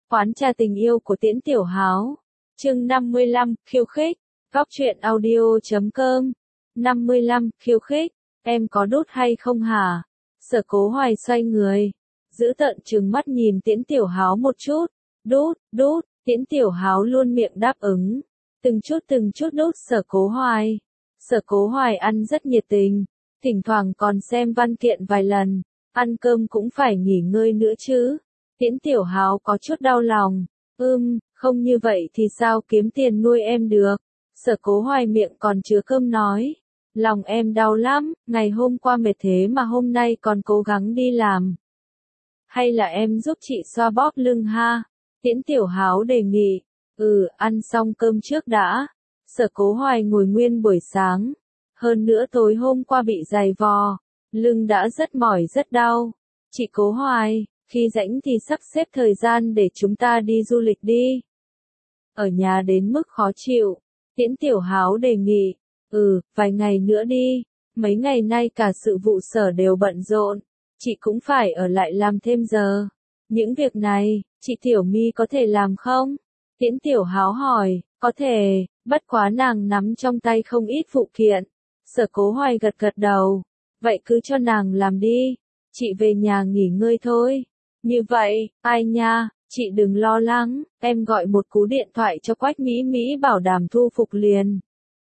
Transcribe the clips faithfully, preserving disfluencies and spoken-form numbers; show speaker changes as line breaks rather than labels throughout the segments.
Quán trà tình yêu của Tiễn Tiểu Háo. Chương năm mươi lăm, khiêu khích. Góc truyện audio chấm com. năm mươi lăm, khiêu khích. Em có đốt hay không hả? Sở Cố Hoài xoay người, giữ tợn trừng mắt nhìn Tiễn Tiểu Háo một chút. Đốt, đốt, Tiễn Tiểu Háo luôn miệng đáp ứng. Từng chút từng chút đốt Sở Cố Hoài. Sở Cố Hoài ăn rất nhiệt tình, thỉnh thoảng còn xem văn kiện vài lần. Ăn cơm cũng phải nghỉ ngơi nữa chứ. Tiễn Tiểu Háo có chút đau lòng. Ưm, không như vậy thì sao kiếm tiền nuôi em được? Sở Cố Hoài miệng còn chứa cơm nói. Lòng em đau lắm, ngày hôm qua mệt thế mà hôm nay còn cố gắng đi làm. Hay là em giúp chị xoa bóp lưng ha? Tiễn Tiểu Háo đề nghị. Ừ, ăn xong cơm trước đã. Sở Cố Hoài ngồi nguyên buổi sáng. Hơn nữa tối hôm qua bị giày vò, lưng đã rất mỏi rất đau. Chị Cố Hoài, khi rảnh thì sắp xếp thời gian để chúng ta đi du lịch đi. Ở nhà đến mức khó chịu. Tiễn Tiểu Háo đề nghị. Ừ, vài ngày nữa đi. Mấy ngày nay cả sự vụ sở đều bận rộn. Chị cũng phải ở lại làm thêm giờ. Những việc này, chị Tiểu My có thể làm không? Tiễn Tiểu Háo hỏi. Có thể, bất quá nàng nắm trong tay không ít phụ kiện. Sở Cố Hoài gật gật đầu. Vậy cứ cho nàng làm đi. Chị về nhà nghỉ ngơi thôi. Như vậy, ai nha, chị đừng lo lắng, em gọi một cú điện thoại cho Quách Mỹ Mỹ bảo đảm thu phục liền.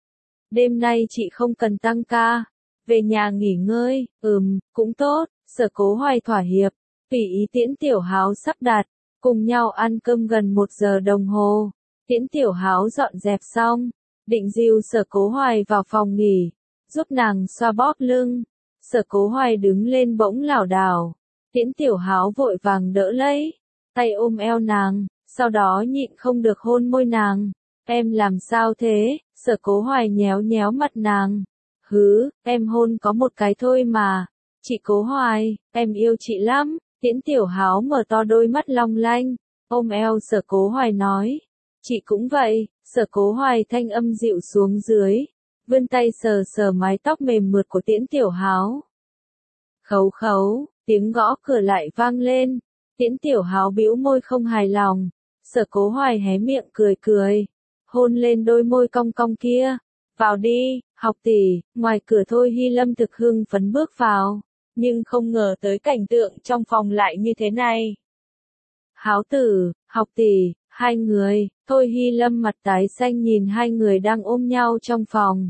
Đêm nay chị không cần tăng ca, về nhà nghỉ ngơi, ừm, cũng tốt. Sở Cố Hoài thỏa hiệp, tùy ý Tiễn Tiểu Háo sắp đặt, cùng nhau ăn cơm gần một giờ đồng hồ. Tiễn Tiểu Háo dọn dẹp xong, định dìu Sở Cố Hoài vào phòng nghỉ, giúp nàng xoa bóp lưng. Sở Cố Hoài đứng lên bỗng lảo đảo. Tiễn Tiểu Háo vội vàng đỡ lấy, tay ôm eo nàng, sau đó nhịn không được hôn môi nàng. Em làm sao thế? Sở Cố Hoài nhéo nhéo mặt nàng. Hứ, em hôn có một cái thôi mà. Chị Cố Hoài, em yêu chị lắm. Tiễn Tiểu Háo mở to đôi mắt long lanh, ôm eo Sở Cố Hoài nói. Chị cũng vậy. Sở Cố Hoài thanh âm dịu xuống dưới, vươn tay sờ sờ mái tóc mềm mượt của Tiễn Tiểu Háo. Khấu khấu. Tiếng gõ cửa lại vang lên. Tiễn Tiểu Háo bĩu môi không hài lòng. Sở Cố Hoài hé miệng cười cười, hôn lên đôi môi cong cong kia. Vào đi, học tỷ. Ngoài cửa Thôi Hy Lâm thực hưng phấn bước vào, nhưng không ngờ tới cảnh tượng trong phòng lại như thế này. Háo tử, học tỷ, hai người. Thôi Hy Lâm mặt tái xanh nhìn hai người đang ôm nhau trong phòng.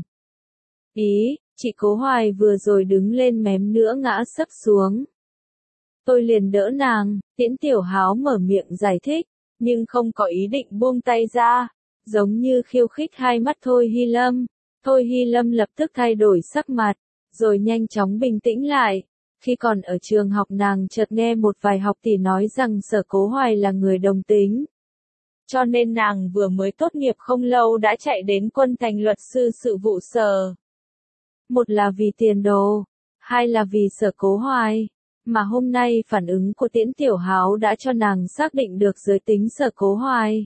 Ý, chị Cố Hoài vừa rồi đứng lên mém nữa ngã sấp xuống. Tôi liền đỡ nàng. Tiễn Tiểu Háo mở miệng giải thích, nhưng không có ý định buông tay ra, giống như khiêu khích hai mắt Thôi Hy Lâm. Thôi Hy Lâm lập tức thay đổi sắc mặt, rồi nhanh chóng bình tĩnh lại. Khi còn ở trường học nàng chợt nghe một vài học tỷ nói rằng Sở Cố Hoài là người đồng tính. Cho nên nàng vừa mới tốt nghiệp không lâu đã chạy đến Quân Thành luật sư sự vụ sở. Một là vì tiền đồ, hai là vì Sở Cố Hoài. Mà hôm nay phản ứng của Tiễn Tiểu Háo đã cho nàng xác định được giới tính Sở Cố Hoài.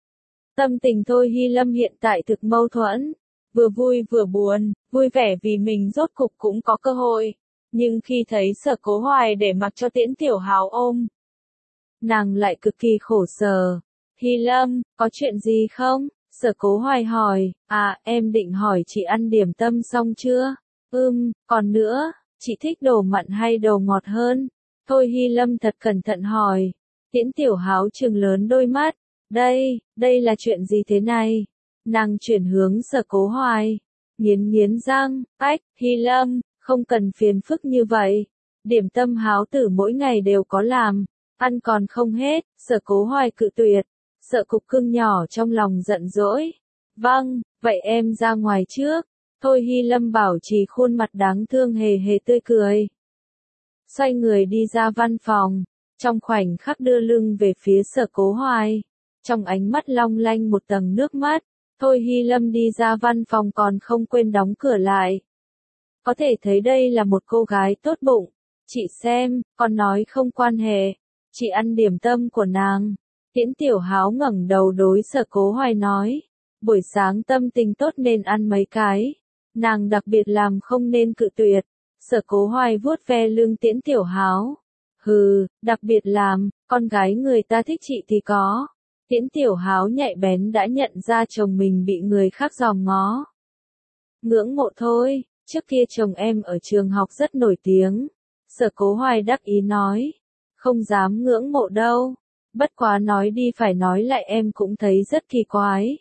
Tâm tình Thôi Hy Lâm hiện tại thực mâu thuẫn, vừa vui vừa buồn. Vui vẻ vì mình rốt cục cũng có cơ hội, nhưng khi thấy Sở Cố Hoài để mặc cho Tiễn Tiểu Háo ôm, nàng lại cực kỳ khổ sở. Hy Lâm, có chuyện gì không? Sở Cố Hoài hỏi. À, em định hỏi chị ăn điểm tâm xong chưa? Ừm, còn nữa, chị thích đồ mặn hay đồ ngọt hơn? Thôi Hy Lâm thật cẩn thận hỏi. Tiễn Tiểu Háo trừng lớn đôi mắt. Đây, đây là chuyện gì thế này? Nàng chuyển hướng Sở Cố Hoài, nghiến nghiến răng. Ách, Hy Lâm, không cần phiền phức như vậy. Điểm tâm Háo tử mỗi ngày đều có làm, ăn còn không hết. Sở Cố Hoài cự tuyệt. Sợ cục cưng nhỏ trong lòng giận dỗi. Vâng, vậy em ra ngoài trước. Thôi Hy Lâm bảo trì khuôn mặt đáng thương hề hề tươi cười. Xoay người đi ra văn phòng, trong khoảnh khắc đưa lưng về phía Sở Cố Hoài. Trong ánh mắt long lanh một tầng nước mắt, Thôi Hy Lâm đi ra văn phòng còn không quên đóng cửa lại. Có thể thấy đây là một cô gái tốt bụng. Chị xem, con nói không quan hệ. Chị ăn điểm tâm của nàng. Tiễn Tiểu Háo ngẩng đầu đối Sở Cố Hoài nói. Buổi sáng tâm tình tốt nên ăn mấy cái. Nàng đặc biệt làm không nên cự tuyệt. Sở Cố Hoài vuốt ve lưng Tiễn Tiểu Háo. Hừ, đặc biệt làm, Con gái người ta thích chị thì có. Tiễn Tiểu Háo nhạy bén đã nhận ra chồng mình bị người khác dòm ngó. Ngưỡng mộ thôi, trước kia chồng em ở trường học rất nổi tiếng. Sở Cố Hoài đắc ý nói. Không dám ngưỡng mộ đâu. Bất quá nói đi phải nói lại em cũng thấy rất kỳ quái.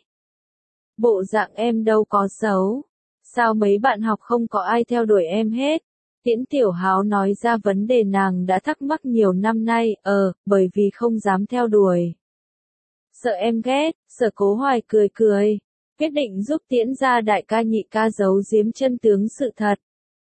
Bộ dạng em đâu có xấu. Sao mấy bạn học không có ai theo đuổi em hết? Tiễn Tiểu Háo nói ra vấn đề nàng đã thắc mắc nhiều năm nay, ờ, bởi vì không dám theo đuổi. Sợ em ghét, Sở Cố Hoài cười cười, quyết định giúp Tiễn gia đại ca nhị ca giấu giếm chân tướng sự thật.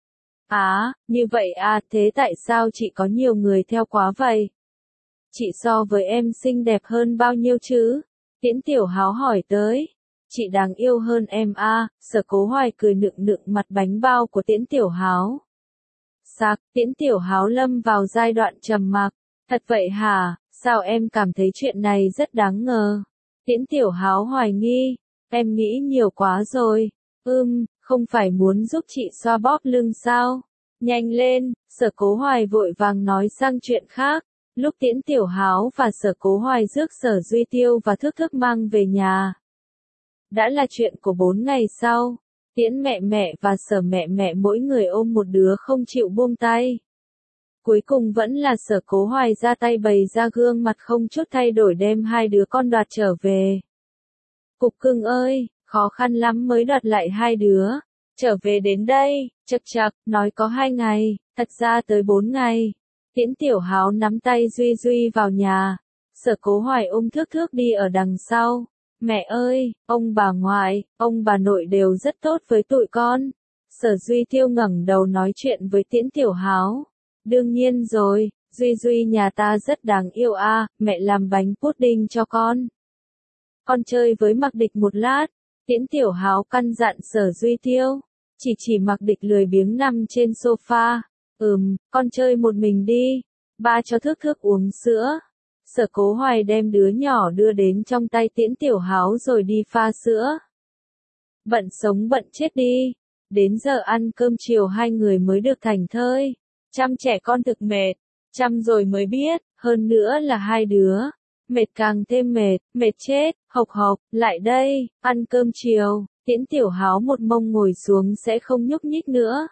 Á, à, như vậy à, thế tại sao chị có nhiều người theo quá vậy? Chị so với em xinh đẹp hơn bao nhiêu chứ? Tiễn Tiểu Háo hỏi tới. Chị đáng yêu hơn em a, à, Sở Cố Hoài cười nựng nựng mặt bánh bao của Tiễn Tiểu Háo. Sạc, Tiễn Tiểu Háo lâm vào giai đoạn trầm mặc. Thật vậy hả, sao em cảm thấy chuyện này rất đáng ngờ? Tiễn Tiểu Háo hoài nghi, em nghĩ nhiều quá rồi. Ưm, không phải muốn giúp chị xoa bóp lưng sao? Nhanh lên, Sở Cố Hoài vội vàng nói sang chuyện khác. Lúc Tiễn Tiểu Háo và Sở Cố Hoài rước Sở Duy Tiêu và Thước Thước mang về nhà. Đã là chuyện của bốn ngày sau. Tiễn mẹ mẹ và Sở mẹ mẹ mỗi người ôm một đứa không chịu buông tay. Cuối cùng vẫn là Sở Cố Hoài ra tay bày ra gương mặt không chút thay đổi đem hai đứa con đoạt trở về. Cục cưng ơi, khó khăn lắm mới đoạt lại hai đứa. Trở về đến đây, chật chật, nói có hai ngày, thật ra tới bốn ngày. Tiễn Tiểu Háo nắm tay Duy Duy vào nhà. Sở Cố Hoài ôm Thước Thước đi ở đằng sau. Mẹ ơi, ông bà ngoại, ông bà nội đều rất tốt với tụi con. Sở Duy Tiêu ngẩng đầu nói chuyện với Tiễn Tiểu Háo. Đương nhiên rồi, Duy Duy nhà ta rất đáng yêu a, à, mẹ làm bánh pudding cho con. Con chơi với Mạc Địch một lát. Tiễn Tiểu Háo căn dặn Sở Duy Tiêu. Chỉ chỉ Mạc Địch lười biếng nằm trên sofa. Ừm, con chơi một mình đi. Ba cho Thước Thước uống sữa. Sở Cố Hoài đem đứa nhỏ đưa đến trong tay Tiễn Tiểu Háo rồi đi pha sữa. Bận sống bận chết đi. Đến giờ ăn cơm chiều hai người mới được thảnh thơi. Chăm trẻ con thực mệt. Chăm rồi mới biết, hơn nữa là hai đứa. Mệt càng thêm mệt, mệt chết, hộc hộc, lại đây, ăn cơm chiều. Tiễn Tiểu Háo một mông ngồi xuống sẽ không nhúc nhích nữa.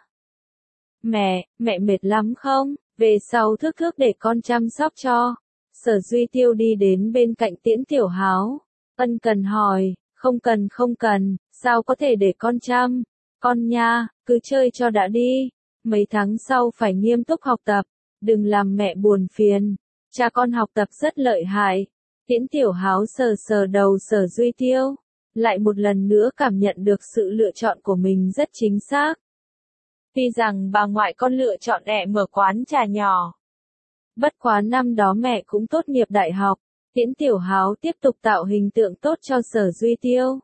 Mẹ, mẹ mệt lắm không? Về sau Thước Thước để con chăm sóc cho. Sở Duy Tiêu đi đến bên cạnh Tiễn Tiểu Háo. Ân cần hỏi, không cần không cần, sao có thể để con chăm? Con nha, cứ chơi cho đã đi. Mấy tháng sau phải nghiêm túc học tập, đừng làm mẹ buồn phiền. Cha con học tập rất lợi hại. Tiễn Tiểu Háo sờ sờ đầu Sở Duy Tiêu. Lại một lần nữa cảm nhận được sự lựa chọn của mình rất chính xác. Tuy rằng bà ngoại con lựa chọn mẹ mở quán trà nhỏ. Bất quá năm đó mẹ cũng tốt nghiệp đại học. Tiễn Tiểu Háo tiếp tục tạo hình tượng tốt cho Sở Duy Tiêu.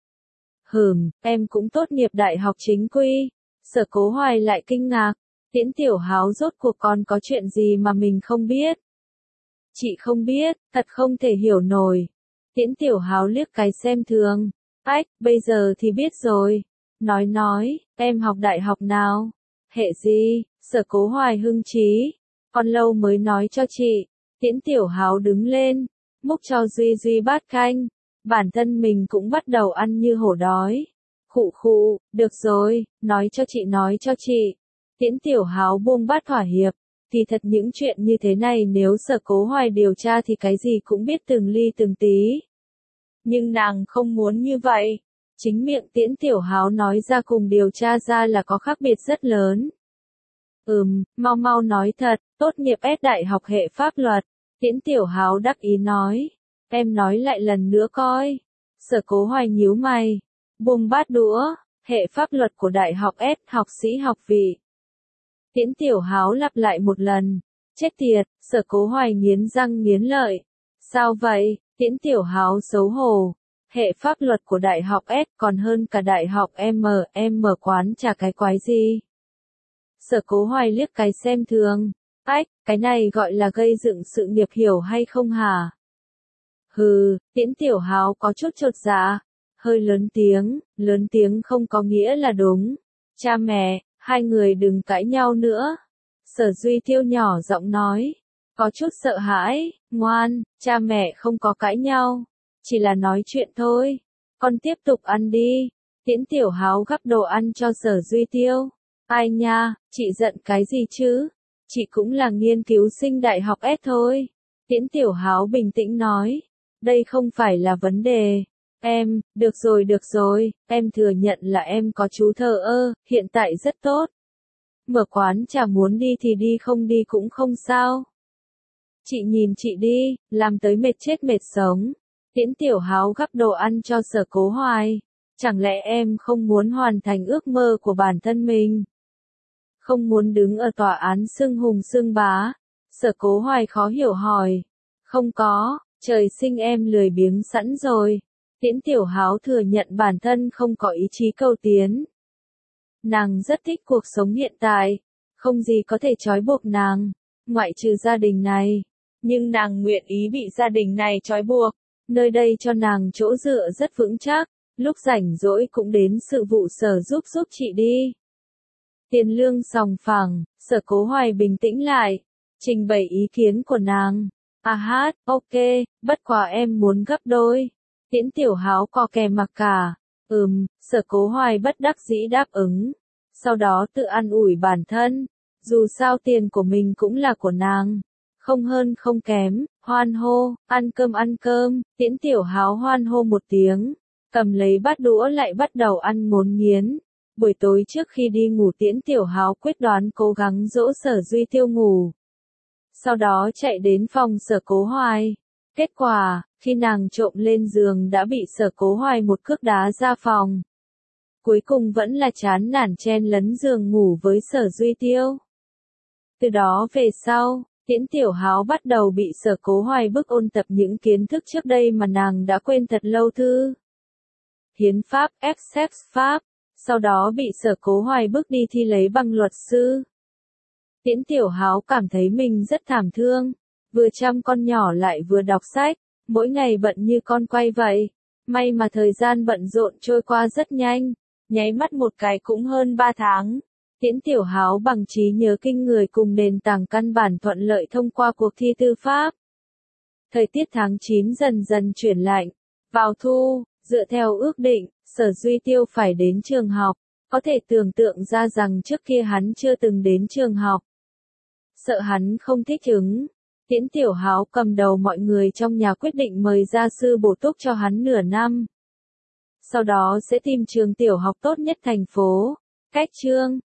Hừm, em cũng tốt nghiệp đại học chính quy. Sở Cố Hoài lại kinh ngạc. Tiễn Tiểu Háo rốt cuộc còn có chuyện gì mà mình không biết. Chị không biết, thật không thể hiểu nổi. Tiễn Tiểu Háo liếc cái xem thường. Ách, bây giờ thì biết rồi. Nói nói, em học đại học nào? Hệ gì? Sở Cố Hoài hưng trí. Còn lâu mới nói cho chị. Tiễn Tiểu Háo đứng lên, múc cho Duy Duy bát canh. Bản thân mình cũng bắt đầu ăn như hổ đói. Khụ khụ, được rồi, nói cho chị nói cho chị. Tiễn Tiểu Háo buông bát thỏa hiệp. Thì thật những chuyện như thế này nếu Sở Cố Hoài điều tra thì cái gì cũng biết từng ly từng tí. Nhưng nàng không muốn như vậy. Chính miệng Tiễn Tiểu Háo nói ra cùng điều tra ra là có khác biệt rất lớn. Ừm, mau mau nói thật, tốt nghiệp S đại học hệ pháp luật. Tiễn Tiểu Háo đắc ý nói. Em nói lại lần nữa coi. Sở Cố Hoài nhíu mày. Buông bát đũa, hệ pháp luật của đại học S, học sĩ học vị. Tiễn Tiểu Háo lặp lại một lần. Chết tiệt, Sở Cố Hoài nghiến răng nghiến lợi. Sao vậy? Tiễn Tiểu Háo xấu hổ. Hệ pháp luật của đại học S còn hơn cả đại học M, em mở quán trà cái quái gì? Sở Cố Hoài liếc cái xem thường. Ách, cái này gọi là gây dựng sự nghiệp hiểu hay không hả? Hừ, Tiễn Tiểu Háo có chút chột dạ. Hơi lớn tiếng, lớn tiếng không có nghĩa là đúng. Cha mẹ, hai người đừng cãi nhau nữa. Sở Duy Tiêu nhỏ giọng nói. có chút sợ hãi, ngoan, cha mẹ không có cãi nhau, chỉ là nói chuyện thôi, con tiếp tục ăn đi. Tiễn Tiểu Háo gắp đồ ăn cho Sở Duy Tiêu. Ai nha, chị giận cái gì chứ? Chị cũng là nghiên cứu sinh đại học S thôi. Tiễn Tiểu Háo bình tĩnh nói, đây không phải là vấn đề. Em, được rồi được rồi, em thừa nhận là em có chú thờ ơ, hiện tại rất tốt. Mở quán trà muốn đi thì đi, không đi cũng không sao. Chị nhìn chị đi, làm tới mệt chết mệt sống. Tiễn Tiểu Háo gắp đồ ăn cho Sở Cố Hoài. Chẳng lẽ em không muốn hoàn thành ước mơ của bản thân mình? Không muốn đứng ở tòa án xưng hùng xưng bá? Sở Cố Hoài khó hiểu hỏi. Không có, trời sinh em lười biếng sẵn rồi. Tiễn Tiểu Háo thừa nhận bản thân không có ý chí cầu tiến. Nàng rất thích cuộc sống hiện tại, không gì có thể trói buộc nàng, ngoại trừ gia đình này. Nhưng nàng nguyện ý bị gia đình này trói buộc, nơi đây cho nàng chỗ dựa rất vững chắc, lúc rảnh rỗi cũng đến sự vụ sở giúp giúp chị đi. Tiền lương sòng phẳng, Sở Cố Hoài bình tĩnh lại, trình bày ý kiến của nàng. À hát, ok, bất quá em muốn gấp đôi. Tiễn Tiểu Háo co kè mặc cả. Ừm, Sở Cố Hoài bất đắc dĩ đáp ứng. Sau đó tự an ủi bản thân. Dù sao tiền của mình cũng là của nàng. Không hơn không kém, hoan hô, ăn cơm ăn cơm. Tiễn Tiểu Háo hoan hô một tiếng. Cầm lấy bát đũa lại bắt đầu ăn ngốn nghiến. Buổi tối trước khi đi ngủ Tiễn Tiểu Háo quyết đoán cố gắng dỗ Sở Duy Tiêu ngủ. Sau đó chạy đến phòng Sở Cố Hoài. Kết quả, khi nàng trộm lên giường đã bị Sở Cố Hoài một cước đá ra phòng. Cuối cùng vẫn là chán nản chen lấn giường ngủ với Sở Duy Tiêu. Từ đó về sau, Tiễn Tiểu Háo bắt đầu bị Sở Cố Hoài bức ôn tập những kiến thức trước đây mà nàng đã quên thật lâu thư. Hiến pháp, ép sex pháp, sau đó bị Sở Cố Hoài bức đi thi lấy bằng luật sư. Tiễn Tiểu Háo cảm thấy mình rất thảm thương, vừa chăm con nhỏ lại vừa đọc sách, mỗi ngày bận như con quay vậy. May mà thời gian bận rộn trôi qua rất nhanh, nháy mắt một cái cũng hơn ba tháng. Tiễn Tiểu Háo bằng trí nhớ kinh người cùng nền tảng căn bản thuận lợi thông qua cuộc thi tư pháp. Thời tiết tháng chín dần dần chuyển lạnh, vào thu, dựa theo ước định, Sở Duy Tiêu phải đến trường học, có thể tưởng tượng ra rằng trước kia hắn chưa từng đến trường học. Sợ hắn không thích ứng, Tiễn Tiểu Háo cầm đầu mọi người trong nhà quyết định mời gia sư bổ túc cho hắn nửa năm. Sau đó sẽ tìm trường tiểu học tốt nhất thành phố. Cách chương